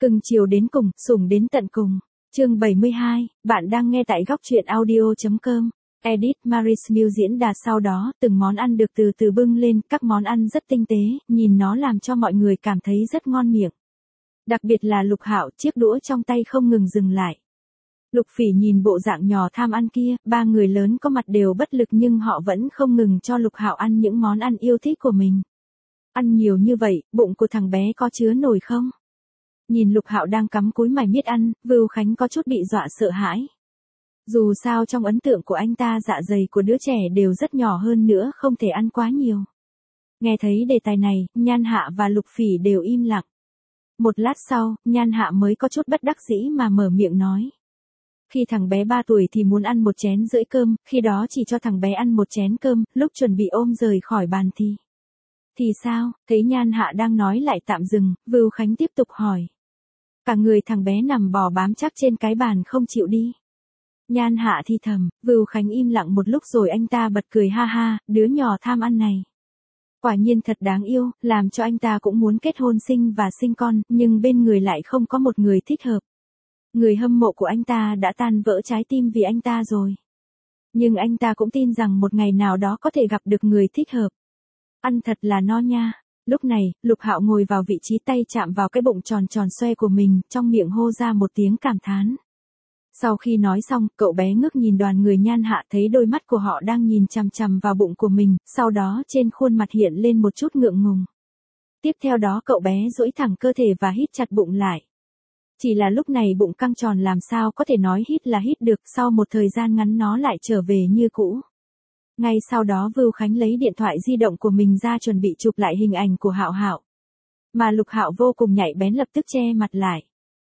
Cưng chiều đến cùng, sủng đến tận cùng. Chương 72, bạn đang nghe tại góc truyện audio.com. Edit Maris New diễn đạt sau đó, từng món ăn được từ từ bưng lên, các món ăn rất tinh tế, nhìn nó làm cho mọi người cảm thấy rất ngon miệng. Đặc biệt là Lục Hạo, chiếc đũa trong tay không ngừng dừng lại. Lục Phỉ nhìn bộ dạng nhỏ tham ăn kia, ba người lớn có mặt đều bất lực nhưng họ vẫn không ngừng cho Lục Hạo ăn những món ăn yêu thích của mình. Ăn nhiều như vậy, bụng của thằng bé có chứa nổi không? Nhìn Lục Hạo đang cắm cúi mải miết ăn, Vưu Khánh có chút bị dọa sợ hãi. Dù sao trong ấn tượng của anh ta dạ dày của đứa trẻ đều rất nhỏ hơn nữa không thể ăn quá nhiều. Nghe thấy đề tài này, Nhan Hạ và Lục Phỉ đều im lặng. Một lát sau, Nhan Hạ mới có chút bất đắc dĩ mà mở miệng nói. Khi thằng bé 3 tuổi thì muốn ăn 1,5 chén cơm, khi đó chỉ cho thằng bé ăn 1 chén cơm, lúc chuẩn bị ôm rời khỏi bàn thì sao? Thấy Nhan Hạ đang nói lại tạm dừng, Vưu Khánh tiếp tục hỏi. Cả người thằng bé nằm bò bám chắc trên cái bàn không chịu đi. Nhan Hạ thì thầm, Vưu Khánh im lặng một lúc rồi anh ta bật cười ha ha, đứa nhỏ tham ăn này. Quả nhiên thật đáng yêu, làm cho anh ta cũng muốn kết hôn sinh và sinh con, nhưng bên người lại không có một người thích hợp. Người hâm mộ của anh ta đã tan vỡ trái tim vì anh ta rồi. Nhưng anh ta cũng tin rằng một ngày nào đó có thể gặp được người thích hợp. Ăn thật là no nha. Lúc này, Lục Hạo ngồi vào vị trí tay chạm vào cái bụng tròn tròn xoe của mình, trong miệng hô ra một tiếng cảm thán. Sau khi nói xong, cậu bé ngước nhìn đoàn người Nhan Hạ thấy đôi mắt của họ đang nhìn chằm chằm vào bụng của mình, sau đó trên khuôn mặt hiện lên một chút ngượng ngùng. Tiếp theo đó cậu bé duỗi thẳng cơ thể và hít chặt bụng lại. Chỉ là lúc này bụng căng tròn làm sao có thể nói hít là hít được, sau một thời gian ngắn nó lại trở về như cũ. Ngay sau đó Vưu Khánh lấy điện thoại di động của mình ra chuẩn bị chụp lại hình ảnh của Hạo Hạo. Mà Lục Hạo vô cùng nhạy bén lập tức che mặt lại.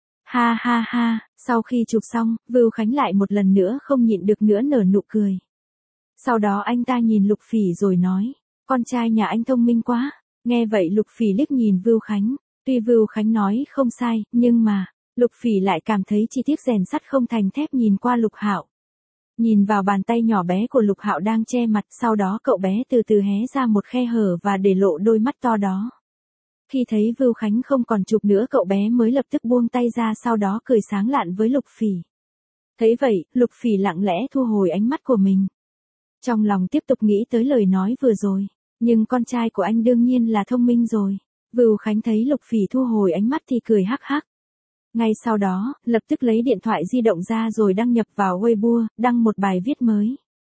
Ha ha ha, sau khi chụp xong, Vưu Khánh lại một lần nữa không nhịn được nữa nở nụ cười. Sau đó anh ta nhìn Lục Phỉ rồi nói, con trai nhà anh thông minh quá. Nghe vậy Lục Phỉ liếc nhìn Vưu Khánh, tuy Vưu Khánh nói không sai, nhưng mà, Lục Phỉ lại cảm thấy chi tiết rèn sắt không thành thép nhìn qua Lục Hạo. Nhìn vào bàn tay nhỏ bé của Lục Hạo đang che mặt, sau đó cậu bé từ từ hé ra một khe hở và để lộ đôi mắt to đó. Khi thấy Vưu Khánh không còn chụp nữa cậu bé mới lập tức buông tay ra sau đó cười sáng lạn với Lục Phỉ. Thấy vậy, Lục Phỉ lặng lẽ thu hồi ánh mắt của mình. Trong lòng tiếp tục nghĩ tới lời nói vừa rồi, nhưng con trai của anh đương nhiên là thông minh rồi. Vưu Khánh thấy Lục Phỉ thu hồi ánh mắt thì cười hắc hắc. Ngay sau đó, lập tức lấy điện thoại di động ra rồi đăng nhập vào Weibo, đăng một bài viết mới.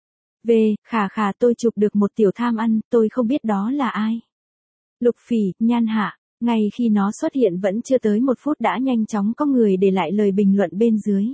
Khà khà tôi chụp được một tiểu tham ăn, tôi không biết đó là ai. Lục Phỉ, Nhan Hạ, ngay khi nó xuất hiện vẫn chưa tới 1 phút đã nhanh chóng có người để lại lời bình luận bên dưới.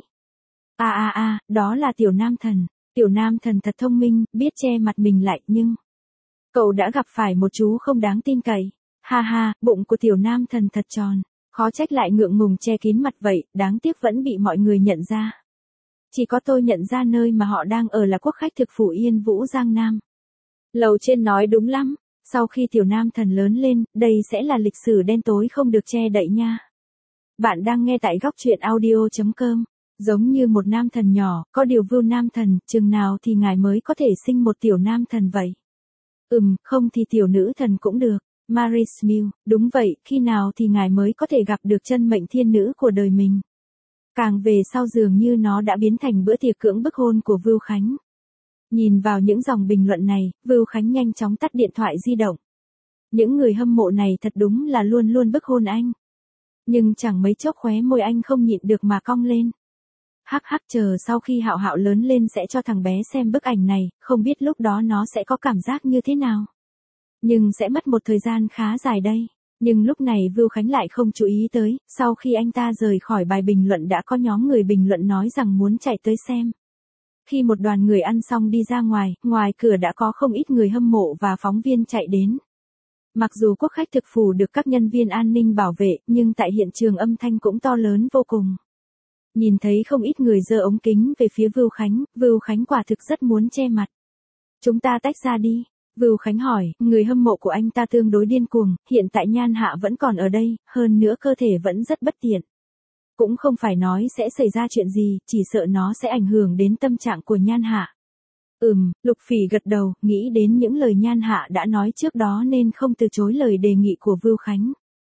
Đó là tiểu nam thần thật thông minh, biết che mặt mình lại nhưng... Cậu đã gặp phải một chú không đáng tin cậy. Ha ha, bụng của tiểu nam thần thật tròn. Khó trách lại ngượng ngùng che kín mặt vậy, đáng tiếc vẫn bị mọi người nhận ra. Chỉ có tôi nhận ra nơi mà họ đang ở là quốc khách thực phủ Yên Vũ Giang Nam. Lầu trên nói đúng lắm, sau khi tiểu nam thần lớn lên, đây sẽ là lịch sử đen tối không được che đậy nha. Bạn đang nghe tại góc truyện audio.com. Giống như một nam thần nhỏ, có điều Vưu nam thần, chừng nào thì ngài mới có thể sinh một tiểu nam thần vậy? Không thì tiểu nữ thần cũng được. Maris New, đúng vậy, khi nào thì ngài mới có thể gặp được chân mệnh thiên nữ của đời mình? Càng về sau dường như nó đã biến thành bữa tiệc cưỡng bức hôn của Vưu Khánh. Nhìn vào những dòng bình luận này, Vưu Khánh nhanh chóng tắt điện thoại di động. Những người hâm mộ này thật đúng là luôn luôn bức hôn anh. Nhưng chẳng mấy chốc khóe môi anh không nhịn được mà cong lên. Hắc hắc, chờ sau khi Hạo Hạo lớn lên sẽ cho thằng bé xem bức ảnh này, không biết lúc đó nó sẽ có cảm giác như thế nào. Nhưng sẽ mất một thời gian khá dài đây. Nhưng lúc này Vưu Khánh lại không chú ý tới, sau khi anh ta rời khỏi bài bình luận đã có nhóm người bình luận nói rằng muốn chạy tới xem. Khi một đoàn người ăn xong đi ra ngoài cửa đã có không ít người hâm mộ và phóng viên chạy đến. Mặc dù quốc khách thực phủ được các nhân viên an ninh bảo vệ, nhưng tại hiện trường âm thanh cũng to lớn vô cùng. Nhìn thấy không ít người giơ ống kính về phía Vưu Khánh quả thực rất muốn che mặt. Chúng ta tách ra đi. Vưu Khánh hỏi, người hâm mộ của anh ta tương đối điên cuồng, hiện tại Nhan Hạ vẫn còn ở đây, hơn nữa cơ thể vẫn rất bất tiện. Cũng không phải nói sẽ xảy ra chuyện gì, chỉ sợ nó sẽ ảnh hưởng đến tâm trạng của Nhan Hạ. Lục Phỉ gật đầu, nghĩ đến những lời Nhan Hạ đã nói trước đó nên không từ chối lời đề nghị của Vưu Khánh.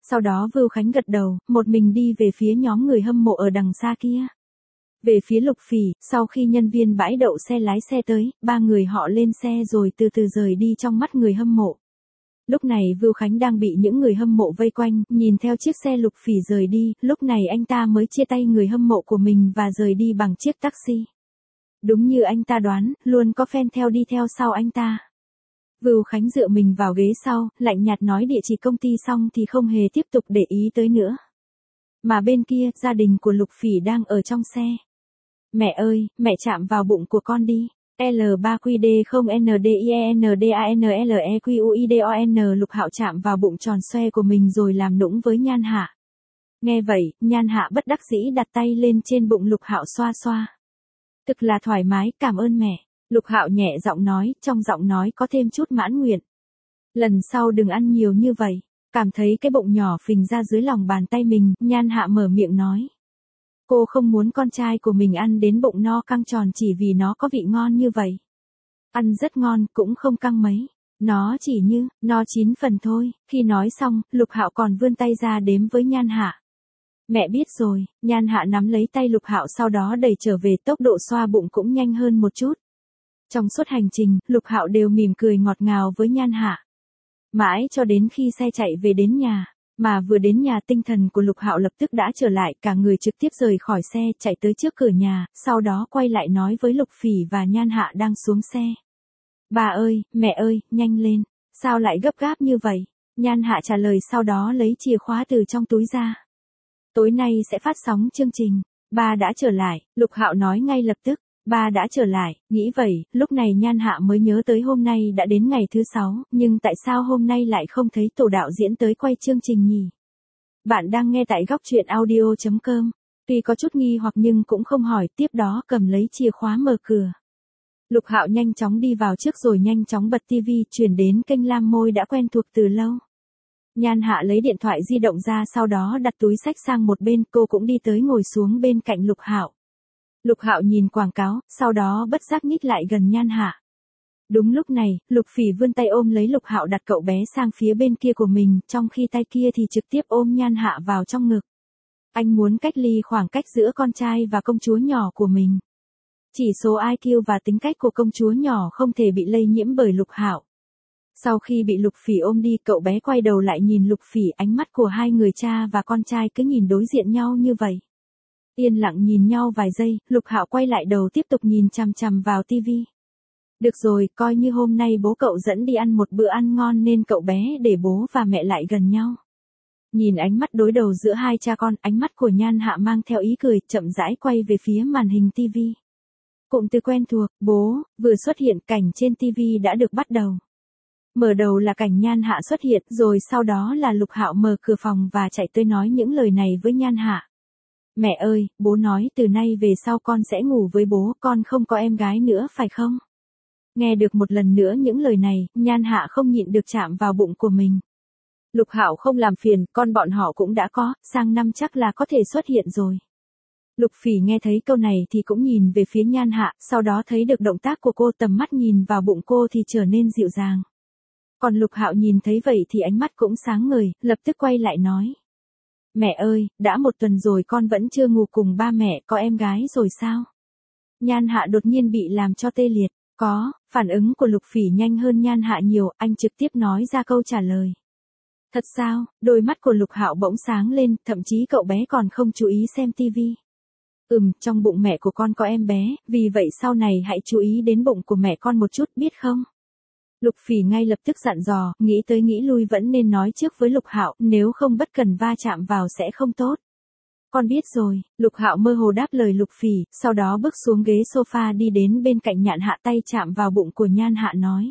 Sau đó Vưu Khánh gật đầu, một mình đi về phía nhóm người hâm mộ ở đằng xa kia. Về phía Lục Phỉ, sau khi nhân viên bãi đậu xe lái xe tới, ba người họ lên xe rồi từ từ rời đi trong mắt người hâm mộ. Lúc này Vưu Khánh đang bị những người hâm mộ vây quanh, nhìn theo chiếc xe Lục Phỉ rời đi, lúc này anh ta mới chia tay người hâm mộ của mình và rời đi bằng chiếc taxi. Đúng như anh ta đoán, luôn có fan theo đi theo sau anh ta. Vưu Khánh dựa mình vào ghế sau, lạnh nhạt nói địa chỉ công ty xong thì không hề tiếp tục để ý tới nữa. Mà bên kia, gia đình của Lục Phỉ đang ở trong xe. Mẹ ơi, mẹ chạm vào bụng của con đi. L3QD0NDINDANLEQUIDON Lục Hạo chạm vào bụng tròn xoe của mình rồi làm nũng với Nhan Hạ. Nghe vậy, Nhan Hạ bất đắc dĩ đặt tay lên trên bụng Lục Hạo xoa xoa. Thực là thoải mái, cảm ơn mẹ. Lục Hạo nhẹ giọng nói, trong giọng nói có thêm chút mãn nguyện. Lần sau đừng ăn nhiều như vậy. Cảm thấy cái bụng nhỏ phình ra dưới lòng bàn tay mình, Nhan Hạ mở miệng nói. Cô không muốn con trai của mình ăn đến bụng no căng tròn chỉ vì nó có vị ngon như vậy. Ăn rất ngon, cũng không căng mấy. Nó chỉ như, no 9 phần thôi. Khi nói xong, Lục Hạo còn vươn tay ra đếm với Nhan Hạ. Mẹ biết rồi, Nhan Hạ nắm lấy tay Lục Hạo sau đó đẩy trở về, tốc độ xoa bụng cũng nhanh hơn một chút. Trong suốt hành trình, Lục Hạo đều mỉm cười ngọt ngào với Nhan Hạ. Mãi cho đến khi xe chạy về đến nhà. Mà vừa đến nhà tinh thần của Lục Hạo lập tức đã trở lại, cả người trực tiếp rời khỏi xe, chạy tới trước cửa nhà, sau đó quay lại nói với Lục Phỉ và Nhan Hạ đang xuống xe. Bà ơi, mẹ ơi, nhanh lên, sao lại gấp gáp như vậy? Nhan Hạ trả lời sau đó lấy chìa khóa từ trong túi ra. Tối nay sẽ phát sóng chương trình, ba đã trở lại, Lục Hạo nói ngay lập tức. Ba đã trở lại, nghĩ vậy, lúc này Nhan Hạ mới nhớ tới hôm nay đã đến ngày thứ 6, nhưng tại sao hôm nay lại không thấy tổ đạo diễn tới quay chương trình nhỉ? Bạn đang nghe tại góc truyện audio.com. Tuy có chút nghi hoặc nhưng cũng không hỏi, tiếp đó cầm lấy chìa khóa mở cửa. Lục Hạo nhanh chóng đi vào trước rồi nhanh chóng bật tivi, chuyển đến kênh Lam Môi đã quen thuộc từ lâu. Nhan Hạ lấy điện thoại di động ra sau đó đặt túi xách sang một bên, cô cũng đi tới ngồi xuống bên cạnh Lục Hạo. Lục Hạo nhìn quảng cáo, sau đó bất giác nhích lại gần Nhan Hạ. Đúng lúc này, Lục Phỉ vươn tay ôm lấy Lục Hạo đặt cậu bé sang phía bên kia của mình, trong khi tay kia thì trực tiếp ôm Nhan Hạ vào trong ngực. Anh muốn cách ly khoảng cách giữa con trai và công chúa nhỏ của mình. Chỉ số IQ và tính cách của công chúa nhỏ không thể bị lây nhiễm bởi Lục Hạo. Sau khi bị Lục Phỉ ôm đi, cậu bé quay đầu lại nhìn Lục Phỉ, ánh mắt của hai người cha và con trai cứ nhìn đối diện nhau như vậy. Yên lặng nhìn nhau vài giây, Lục Hạo quay lại đầu tiếp tục nhìn chằm chằm vào tivi. Được rồi, coi như hôm nay bố cậu dẫn đi ăn một bữa ăn ngon nên cậu bé để bố và mẹ lại gần nhau. Nhìn ánh mắt đối đầu giữa hai cha con, ánh mắt của Nhan Hạ mang theo ý cười, chậm rãi quay về phía màn hình tivi. Cụm từ quen thuộc, bố, vừa xuất hiện, cảnh trên tivi đã được bắt đầu. Mở đầu là cảnh Nhan Hạ xuất hiện, rồi sau đó là Lục Hạo mở cửa phòng và chạy tới nói những lời này với Nhan Hạ. Mẹ ơi, bố nói từ nay về sau con sẽ ngủ với bố, con không có em gái nữa phải không? Nghe được một lần nữa những lời này, Nhan Hạ không nhịn được chạm vào bụng của mình. Lục Hạo không làm phiền, con bọn họ cũng đã có, sang năm chắc là có thể xuất hiện rồi. Lục Phỉ nghe thấy câu này thì cũng nhìn về phía Nhan Hạ, sau đó thấy được động tác của cô, tầm mắt nhìn vào bụng cô thì trở nên dịu dàng. Còn Lục Hạo nhìn thấy vậy thì ánh mắt cũng sáng ngời, lập tức quay lại nói. Mẹ ơi, đã 1 tuần rồi con vẫn chưa ngủ cùng ba mẹ, có em gái rồi sao? Nhan Hạ đột nhiên bị làm cho tê liệt. Có, phản ứng của Lục Phỉ nhanh hơn Nhan Hạ nhiều, anh trực tiếp nói ra câu trả lời. Thật sao? Đôi mắt của Lục Hạo bỗng sáng lên, thậm chí cậu bé còn không chú ý xem tivi. Trong bụng mẹ của con có em bé, vì vậy sau này hãy chú ý đến bụng của mẹ con một chút, biết không? Lục Phỉ ngay lập tức dặn dò, nghĩ tới nghĩ lui vẫn nên nói trước với Lục Hạo, nếu không bất cần va chạm vào sẽ không tốt. Con biết rồi, Lục Hạo mơ hồ đáp lời Lục Phỉ, sau đó bước xuống ghế sofa đi đến bên cạnh Nhan Hạ, tay chạm vào bụng của Nhan Hạ nói.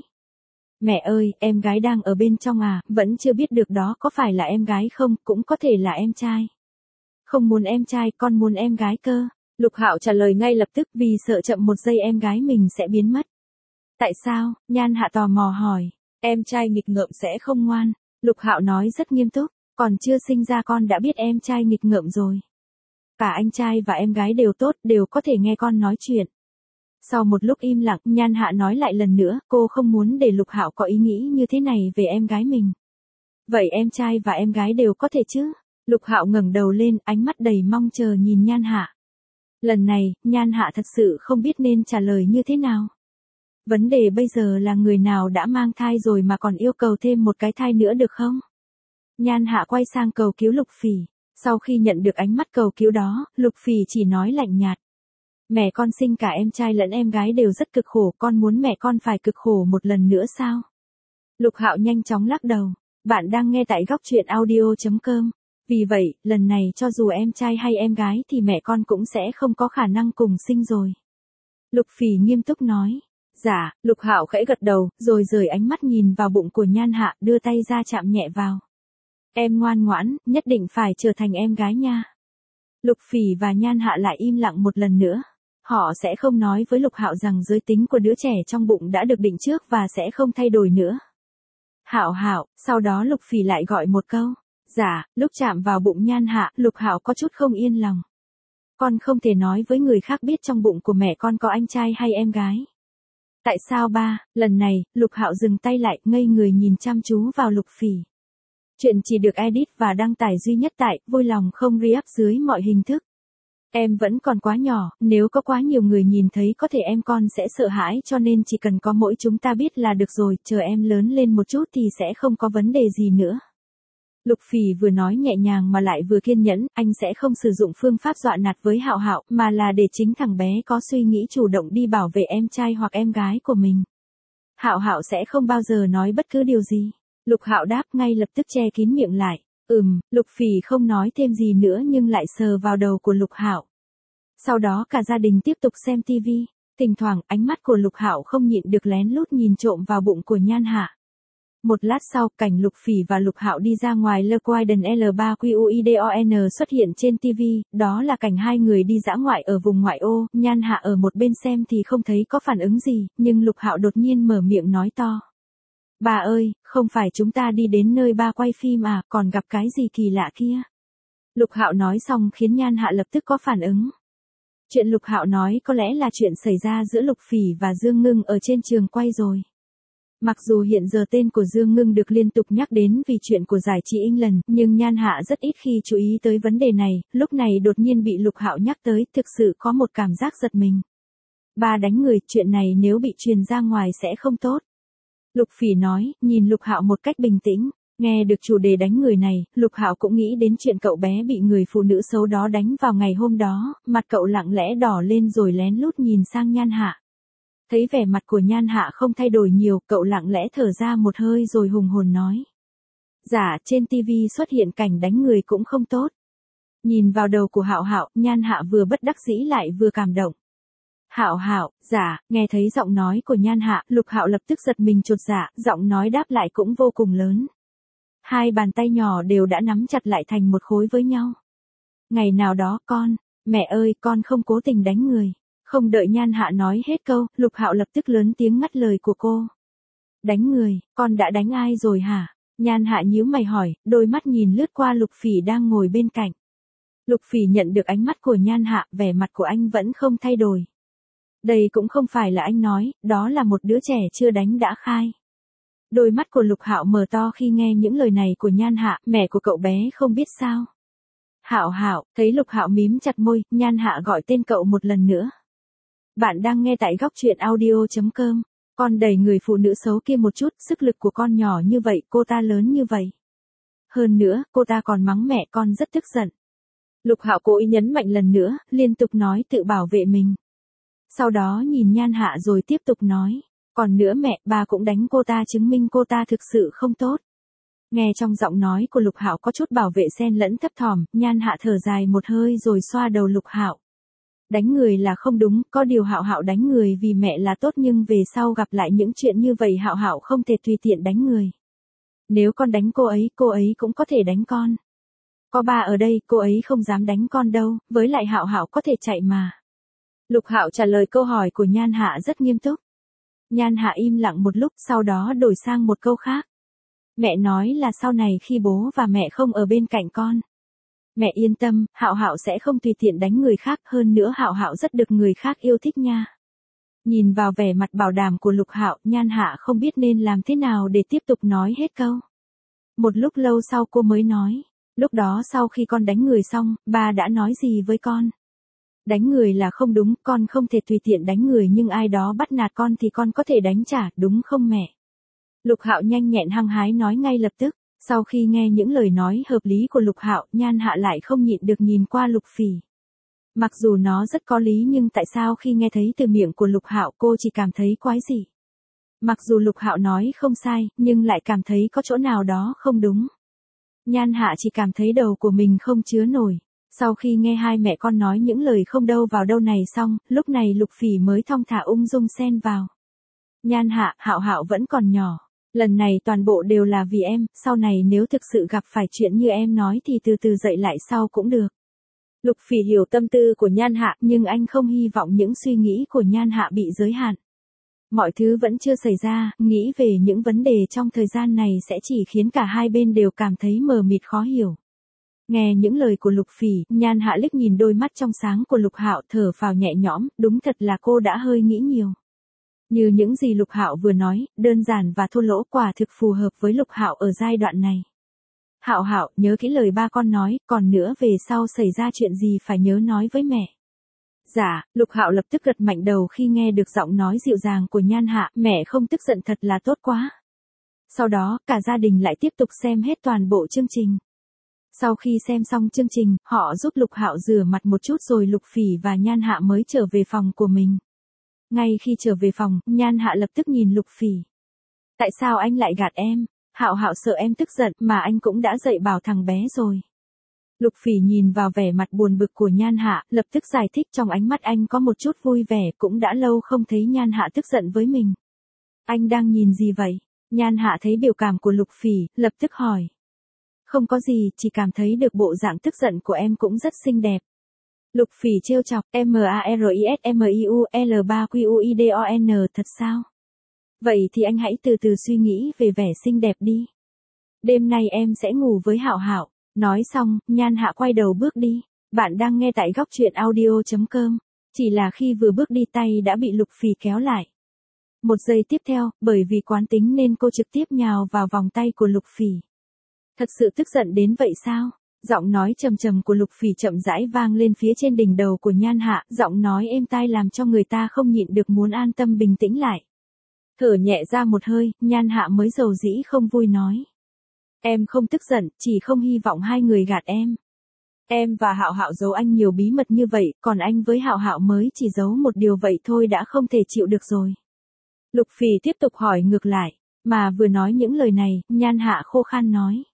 Mẹ ơi, em gái đang ở bên trong à, vẫn chưa biết được đó có phải là em gái không, cũng có thể là em trai. Không muốn em trai, con muốn em gái cơ. Lục Hạo trả lời ngay lập tức vì sợ chậm một giây em gái mình sẽ biến mất. Tại sao? Nhan Hạ tò mò hỏi. Em trai nghịch ngợm sẽ không ngoan. Lục Hạo nói rất nghiêm túc, còn chưa sinh ra con đã biết em trai nghịch ngợm rồi. Cả anh trai và em gái đều tốt, đều có thể nghe con nói chuyện. Sau một lúc im lặng, Nhan Hạ nói lại lần nữa, cô không muốn để Lục Hạo có ý nghĩ như thế này về em gái mình. Vậy em trai và em gái đều có thể chứ? Lục Hạo ngẩng đầu lên, ánh mắt đầy mong chờ nhìn Nhan Hạ. Lần này, Nhan Hạ thật sự không biết nên trả lời như thế nào. Vấn đề bây giờ là người nào đã mang thai rồi mà còn yêu cầu thêm một cái thai nữa được không? Nhan Hạ quay sang cầu cứu Lục Phỉ. Sau khi nhận được ánh mắt cầu cứu đó, Lục Phỉ chỉ nói lạnh nhạt. Mẹ con sinh cả em trai lẫn em gái đều rất cực khổ, con muốn mẹ con phải cực khổ một lần nữa sao? Lục Hạo nhanh chóng lắc đầu. Bạn đang nghe tại góc truyện audio.com. Vì vậy, lần này cho dù em trai hay em gái thì mẹ con cũng sẽ không có khả năng cùng sinh rồi. Lục Phỉ nghiêm túc nói. Dạ, Lục Hạo khẽ gật đầu, rồi rời ánh mắt nhìn vào bụng của Nhan Hạ, đưa tay ra chạm nhẹ vào. Em ngoan ngoãn, nhất định phải trở thành em gái nha. Lục Phỉ và Nhan Hạ lại im lặng một lần nữa. Họ sẽ không nói với Lục Hạo rằng giới tính của đứa trẻ trong bụng đã được định trước và sẽ không thay đổi nữa. Hạo Hạo, sau đó Lục Phỉ lại gọi một câu. Dạ, lúc chạm vào bụng Nhan Hạ, Lục Hạo có chút không yên lòng. Con không thể nói với người khác biết trong bụng của mẹ con có anh trai hay em gái. Tại sao ba? Lần này, Lục Hạo dừng tay lại, ngây người nhìn chăm chú vào Lục Phỉ. Chuyện chỉ được edit và đăng tải duy nhất tại vui lòng không re-up dưới mọi hình thức. Em vẫn còn quá nhỏ, nếu có quá nhiều người nhìn thấy có thể em con sẽ sợ hãi, cho nên chỉ cần có mỗi chúng ta biết là được rồi, chờ em lớn lên một chút thì sẽ không có vấn đề gì nữa. Lục Phỉ vừa nói nhẹ nhàng mà lại vừa kiên nhẫn, anh sẽ không sử dụng phương pháp dọa nạt với Hạo Hạo, mà là để chính thằng bé có suy nghĩ chủ động đi bảo vệ em trai hoặc em gái của mình. Hạo Hạo sẽ không bao giờ nói bất cứ điều gì. Lục Hạo đáp ngay lập tức che kín miệng lại. Lục Phỉ không nói thêm gì nữa nhưng lại sờ vào đầu của Lục Hạo. Sau đó cả gia đình tiếp tục xem tivi. Thỉnh thoảng ánh mắt của Lục Hạo không nhịn được lén lút nhìn trộm vào bụng của Nhan Hạ. Một lát sau, cảnh Lục Phỉ và Lục Hạo đi ra ngoài Le Quaiden L3QUIDON xuất hiện trên TV, đó là cảnh hai người đi dã ngoại ở vùng ngoại ô, Nhan Hạ ở một bên xem thì không thấy có phản ứng gì, nhưng Lục Hạo đột nhiên mở miệng nói to. Bà ơi, không phải chúng ta đi đến nơi ba quay phim à, còn gặp cái gì kỳ lạ kia. Lục Hạo nói xong khiến Nhan Hạ lập tức có phản ứng. Chuyện Lục Hạo nói có lẽ là chuyện xảy ra giữa Lục Phỉ và Dương Ngưng ở trên trường quay rồi. Mặc dù hiện giờ tên của Dương Ngưng được liên tục nhắc đến vì chuyện của giải trí England, nhưng Nhan Hạ rất ít khi chú ý tới vấn đề này, lúc này đột nhiên bị Lục Hạo nhắc tới, thực sự có một cảm giác giật mình. Ba đánh người, chuyện này nếu bị truyền ra ngoài sẽ không tốt. Lục Phỉ nói, nhìn Lục Hạo một cách bình tĩnh. Nghe được chủ đề đánh người này, Lục Hạo cũng nghĩ đến chuyện cậu bé bị người phụ nữ xấu đó đánh vào ngày hôm đó, mặt cậu lặng lẽ đỏ lên rồi lén lút nhìn sang Nhan Hạ. Thấy vẻ mặt của Nhan Hạ không thay đổi nhiều, cậu lặng lẽ thở ra một hơi rồi hùng hồn nói. Dạ, trên TV xuất hiện cảnh đánh người cũng không tốt. Nhìn vào đầu của Hạo Hạo, Nhan Hạ vừa bất đắc dĩ lại vừa cảm động. Hạo Hạo, dạ, nghe thấy giọng nói của Nhan Hạ, Lục Hạo lập tức giật mình chột dạ, giọng nói đáp lại cũng vô cùng lớn. Hai bàn tay nhỏ đều đã nắm chặt lại thành một khối với nhau. Ngày nào đó mẹ ơi, con không cố tình đánh người. Không đợi Nhan Hạ nói hết câu, Lục Hạo lập tức lớn tiếng ngắt lời của cô. Đánh người, con đã đánh ai rồi hả? Nhan Hạ nhíu mày hỏi, đôi mắt nhìn lướt qua Lục Phỉ đang ngồi bên cạnh. Lục Phỉ nhận được ánh mắt của Nhan Hạ, vẻ mặt của anh vẫn không thay đổi. Đây cũng không phải là anh nói, đó là một đứa trẻ chưa đánh đã khai. Đôi mắt của Lục Hạo mở to khi nghe những lời này của Nhan Hạ, mẹ của cậu bé không biết sao. Hạo Hạo, thấy Lục Hạo mím chặt môi, Nhan Hạ gọi tên cậu một lần nữa. Bạn đang nghe tại góc truyện audio.com. Con đẩy người phụ nữ xấu kia một chút, sức lực của con nhỏ như vậy, cô ta lớn như vậy. Hơn nữa, cô ta còn mắng mẹ con rất tức giận. Lục Hạo cố ý nhấn mạnh lần nữa, liên tục nói tự bảo vệ mình. Sau đó nhìn Nhan Hạ rồi tiếp tục nói. Còn nữa mẹ, bà cũng đánh cô ta chứng minh cô ta thực sự không tốt. Nghe trong giọng nói của Lục Hạo có chút bảo vệ xen lẫn thấp thỏm, Nhan Hạ thở dài một hơi rồi xoa đầu Lục Hạo. Đánh người là không đúng, có điều Hạo Hạo đánh người vì mẹ là tốt nhưng về sau gặp lại những chuyện như vậy Hạo Hạo không thể tùy tiện đánh người. Nếu con đánh cô ấy cũng có thể đánh con. Có ba ở đây, cô ấy không dám đánh con đâu, với lại Hạo Hạo có thể chạy mà. Lục Hạo trả lời câu hỏi của Nhan Hạ rất nghiêm túc. Nhan Hạ im lặng một lúc, sau đó đổi sang một câu khác. Mẹ nói là sau này khi bố và mẹ không ở bên cạnh con. Mẹ yên tâm, Hạo Hạo sẽ không tùy tiện đánh người khác, hơn nữa Hạo Hạo rất được người khác yêu thích nha. Nhìn vào vẻ mặt bảo đảm của Lục Hạo, Nhan Hạ không biết nên làm thế nào để tiếp tục nói hết câu. Một lúc lâu sau cô mới nói, lúc đó sau khi con đánh người xong, ba đã nói gì với con? Đánh người là không đúng, con không thể tùy tiện đánh người nhưng ai đó bắt nạt con thì con có thể đánh trả, đúng không mẹ? Lục Hạo nhanh nhẹn hăng hái nói ngay lập tức. Sau khi nghe những lời nói hợp lý của Lục Hạo, Nhan Hạ lại không nhịn được nhìn qua Lục Phỉ. Mặc dù nó rất có lý nhưng tại sao khi nghe thấy từ miệng của Lục Hạo cô chỉ cảm thấy quái dị. Mặc dù Lục Hạo nói không sai, nhưng lại cảm thấy có chỗ nào đó không đúng. Nhan Hạ chỉ cảm thấy đầu của mình không chứa nổi. Sau khi nghe hai mẹ con nói những lời không đâu vào đâu này xong, lúc này Lục Phỉ mới thong thả ung dung xen vào. Nhan Hạ, Hạo Hạo vẫn còn nhỏ. Lần này toàn bộ đều là vì em, sau này nếu thực sự gặp phải chuyện như em nói thì từ từ dậy lại sau cũng được. Lục Phỉ hiểu tâm tư của Nhan Hạ, nhưng anh không hy vọng những suy nghĩ của Nhan Hạ bị giới hạn. Mọi thứ vẫn chưa xảy ra, nghĩ về những vấn đề trong thời gian này sẽ chỉ khiến cả hai bên đều cảm thấy mờ mịt khó hiểu. Nghe những lời của Lục Phỉ, Nhan Hạ liếc nhìn đôi mắt trong sáng của Lục Hạo thở phào nhẹ nhõm, đúng thật là cô đã hơi nghĩ nhiều. Như những gì Lục Hạo vừa nói, đơn giản và thô lỗ quả thực phù hợp với Lục Hạo ở giai đoạn này. Hạo Hạo, nhớ kỹ lời ba con nói, còn nữa về sau xảy ra chuyện gì phải nhớ nói với mẹ. Dạ, Lục Hạo lập tức gật mạnh đầu khi nghe được giọng nói dịu dàng của Nhan Hạ, mẹ không tức giận thật là tốt quá. Sau đó, cả gia đình lại tiếp tục xem hết toàn bộ chương trình. Sau khi xem xong chương trình, họ giúp Lục Hạo rửa mặt một chút rồi Lục Phỉ và Nhan Hạ mới trở về phòng của mình. Ngay khi trở về phòng, Nhan Hạ lập tức nhìn Lục Phỉ. Tại sao anh lại gạt em? Hạo Hạo sợ em tức giận mà anh cũng đã dạy bảo thằng bé rồi. Lục Phỉ nhìn vào vẻ mặt buồn bực của Nhan Hạ, lập tức giải thích trong ánh mắt anh có một chút vui vẻ, cũng đã lâu không thấy Nhan Hạ tức giận với mình. Anh đang nhìn gì vậy? Nhan Hạ thấy biểu cảm của Lục Phỉ, lập tức hỏi. Không có gì, chỉ cảm thấy được bộ dạng tức giận của em cũng rất xinh đẹp. Lục Phỉ trêu chọc, MARISMIUL3QUIDON thật sao? Vậy thì anh hãy từ từ suy nghĩ về vẻ xinh đẹp đi. Đêm nay em sẽ ngủ với Hạo Hạo. Nói xong, Nhan Hạ quay đầu bước đi. Bạn đang nghe tại góc truyện audio.com. Chỉ là khi vừa bước đi tay đã bị Lục Phỉ kéo lại. Một giây tiếp theo, bởi vì quán tính nên cô trực tiếp nhào vào vòng tay của Lục Phỉ. Thật sự tức giận đến vậy sao? Giọng nói trầm trầm của Lục Phỉ chậm rãi vang lên phía trên đỉnh đầu của Nhan Hạ, giọng nói êm tai làm cho người ta không nhịn được muốn an tâm bình tĩnh lại. Thở nhẹ ra một hơi, Nhan Hạ mới dầu dĩ không vui nói. Em không tức giận, chỉ không hy vọng hai người gạt em. Em và Hạo Hạo giấu anh nhiều bí mật như vậy, còn anh với Hạo Hạo mới chỉ giấu một điều vậy thôi đã không thể chịu được rồi. Lục Phỉ tiếp tục hỏi ngược lại, mà vừa nói những lời này, Nhan Hạ khô khan nói.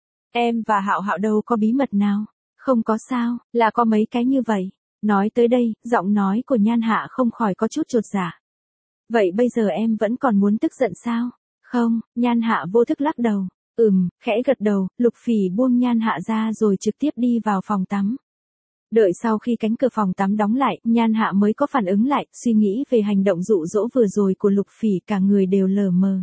Em và Hạo Hạo đâu có bí mật nào, không có sao, là có mấy cái như vậy. Nói tới đây, giọng nói của Nhan Hạ không khỏi có chút chột dạ. Vậy bây giờ em vẫn còn muốn tức giận sao? Không, Nhan Hạ vô thức lắc đầu. Khẽ gật đầu, Lục Phỉ buông Nhan Hạ ra rồi trực tiếp đi vào phòng tắm. Đợi sau khi cánh cửa phòng tắm đóng lại, Nhan Hạ mới có phản ứng lại, suy nghĩ về hành động dụ dỗ vừa rồi của Lục Phỉ, cả người đều lờ mờ.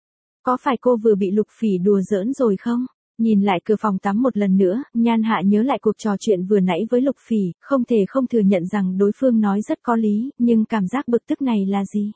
Có phải cô vừa bị Lục Phỉ đùa giỡn rồi không? Nhìn lại cửa phòng tắm một lần nữa, Nhan Hạ nhớ lại cuộc trò chuyện vừa nãy với Lục Phỉ, không thể không thừa nhận rằng đối phương nói rất có lý, nhưng cảm giác bực tức này là gì?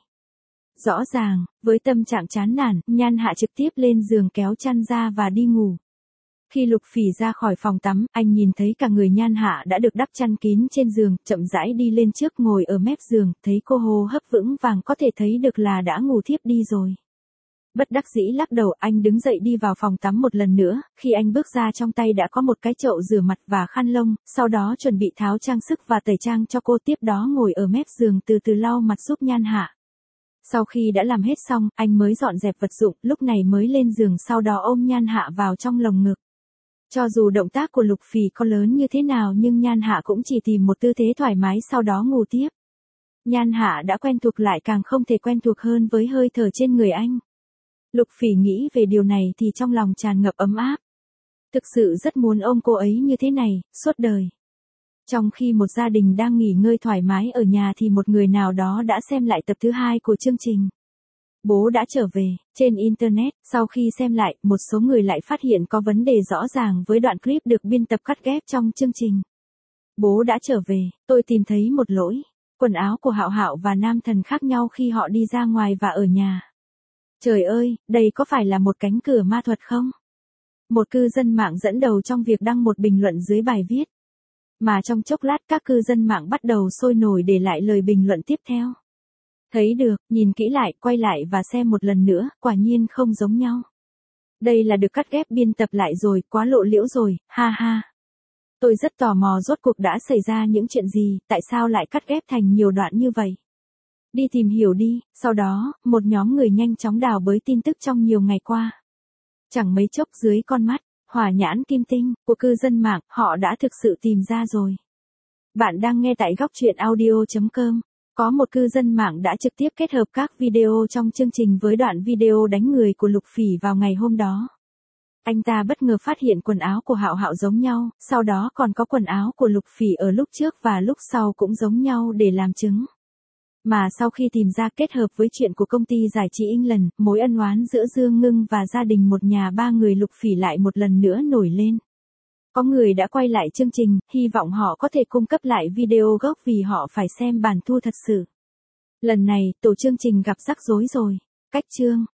Rõ ràng, với tâm trạng chán nản, Nhan Hạ trực tiếp lên giường kéo chăn ra và đi ngủ. Khi Lục Phỉ ra khỏi phòng tắm, anh nhìn thấy cả người Nhan Hạ đã được đắp chăn kín trên giường, chậm rãi đi lên trước ngồi ở mép giường, thấy cô hô hấp vững vàng có thể thấy được là đã ngủ thiếp đi rồi. Bất đắc dĩ lắc đầu, anh đứng dậy đi vào phòng tắm một lần nữa, khi anh bước ra trong tay đã có một cái chậu rửa mặt và khăn lông, sau đó chuẩn bị tháo trang sức và tẩy trang cho cô, tiếp đó ngồi ở mép giường từ từ lau mặt giúp Nhan Hạ. Sau khi đã làm hết xong, anh mới dọn dẹp vật dụng, lúc này mới lên giường sau đó ôm Nhan Hạ vào trong lồng ngực. Cho dù động tác của Lục Phỉ có lớn như thế nào nhưng Nhan Hạ cũng chỉ tìm một tư thế thoải mái sau đó ngủ tiếp. Nhan Hạ đã quen thuộc lại càng không thể quen thuộc hơn với hơi thở trên người anh. Lục Phỉ nghĩ về điều này thì trong lòng tràn ngập ấm áp. Thực sự rất muốn ôm cô ấy như thế này, suốt đời. Trong khi một gia đình đang nghỉ ngơi thoải mái ở nhà thì một người nào đó đã xem lại tập thứ 2 của chương trình. Bố đã trở về. Trên Internet, sau khi xem lại, một số người lại phát hiện có vấn đề rõ ràng với đoạn clip được biên tập cắt ghép trong chương trình. Bố đã trở về, tôi tìm thấy một lỗi. Quần áo của Hạo Hạo và Nam Thần khác nhau khi họ đi ra ngoài và ở nhà. Trời ơi, đây có phải là một cánh cửa ma thuật không? Một cư dân mạng dẫn đầu trong việc đăng một bình luận dưới bài viết. Mà trong chốc lát các cư dân mạng bắt đầu sôi nổi để lại lời bình luận tiếp theo. Thấy được, nhìn kỹ lại, quay lại và xem một lần nữa, quả nhiên không giống nhau. Đây là được cắt ghép biên tập lại rồi, quá lộ liễu rồi, ha ha. Tôi rất tò mò rốt cuộc đã xảy ra những chuyện gì, tại sao lại cắt ghép thành nhiều đoạn như vậy. Đi tìm hiểu đi, sau đó, một nhóm người nhanh chóng đào bới tin tức trong nhiều ngày qua. Chẳng mấy chốc dưới con mắt, hỏa nhãn kim tinh, của cư dân mạng, họ đã thực sự tìm ra rồi. Bạn đang nghe tại góc truyện audio.com. Có một cư dân mạng đã trực tiếp kết hợp các video trong chương trình với đoạn video đánh người của Lục Phỉ vào ngày hôm đó. Anh ta bất ngờ phát hiện quần áo của Hạo Hạo giống nhau, sau đó còn có quần áo của Lục Phỉ ở lúc trước và lúc sau cũng giống nhau để làm chứng. Mà sau khi tìm ra kết hợp với chuyện của công ty giải trí England, mối ân oán giữa Dương Ngưng và gia đình một nhà ba người Lục Phỉ lại một lần nữa nổi lên. Có người đã quay lại chương trình, hy vọng họ có thể cung cấp lại video gốc vì họ phải xem bản thu thật sự. Lần này, tổ chương trình gặp rắc rối rồi. Cách chương,